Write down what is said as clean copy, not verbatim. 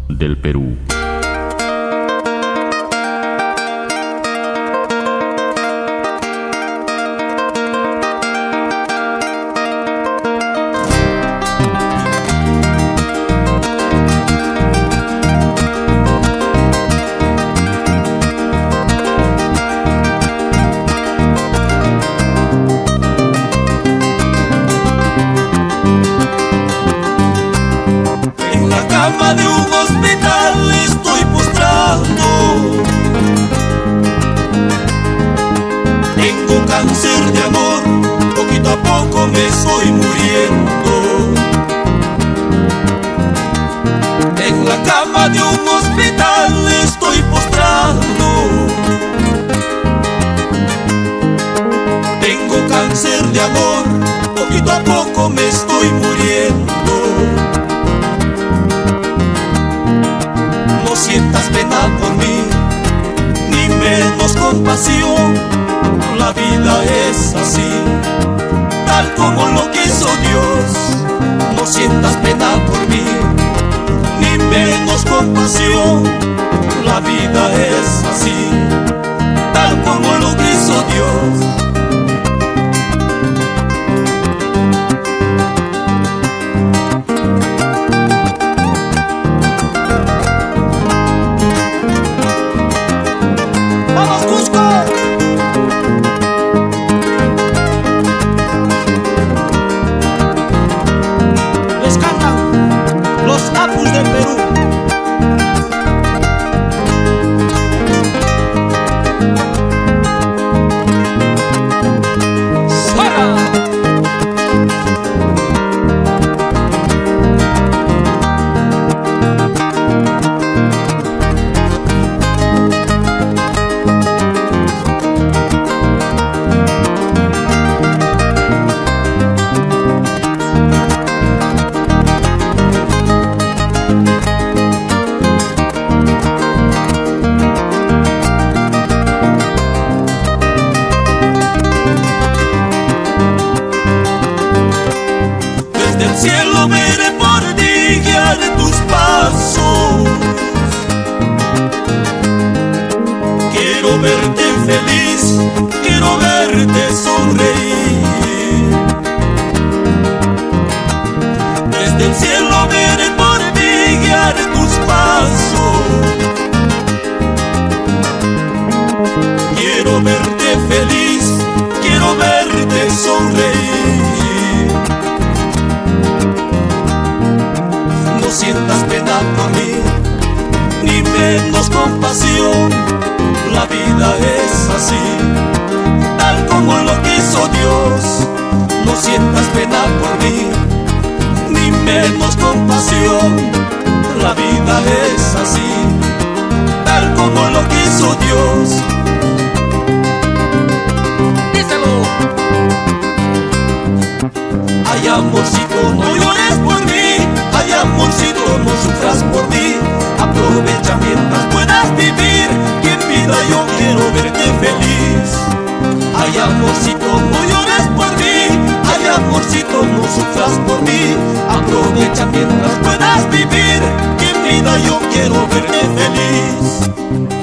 del Perú. De un hospital estoy postrado. Tengo cáncer de amor, poquito a poco me estoy muriendo. En la cama de un hospital estoy postrado. Tengo cáncer de amor, poquito a poco me estoy muriendo. No sientas pena por mí, ni menos compasión. La vida es así, tal como lo quiso Dios. No sientas pena por mí, ni menos compasión. La vida es así, tal como lo quiso Dios. Del cielo veré por ti, guiaré tus pasos. Quiero verte feliz, quiero verte sonreír. Desde el cielo veré por ti, guiaré tus pasos. Quiero verte feliz, quiero verte sonreír. No sientas pena por mí, ni menos compasión. La vida es así, tal como lo quiso Dios. No sientas pena por mí, ni menos compasión. La vida es así, tal como lo quiso Dios. Díselo. Ay, amorcito, no llores por mí. Ay, amorcito, no sufras por mí. Aprovecha mientras puedas vivir, que en vida yo quiero verte feliz. Ay, amorcito, no llores por mí. Ay, amorcito, no sufras por mí. Aprovecha mientras puedas vivir, que en vida yo quiero verte feliz.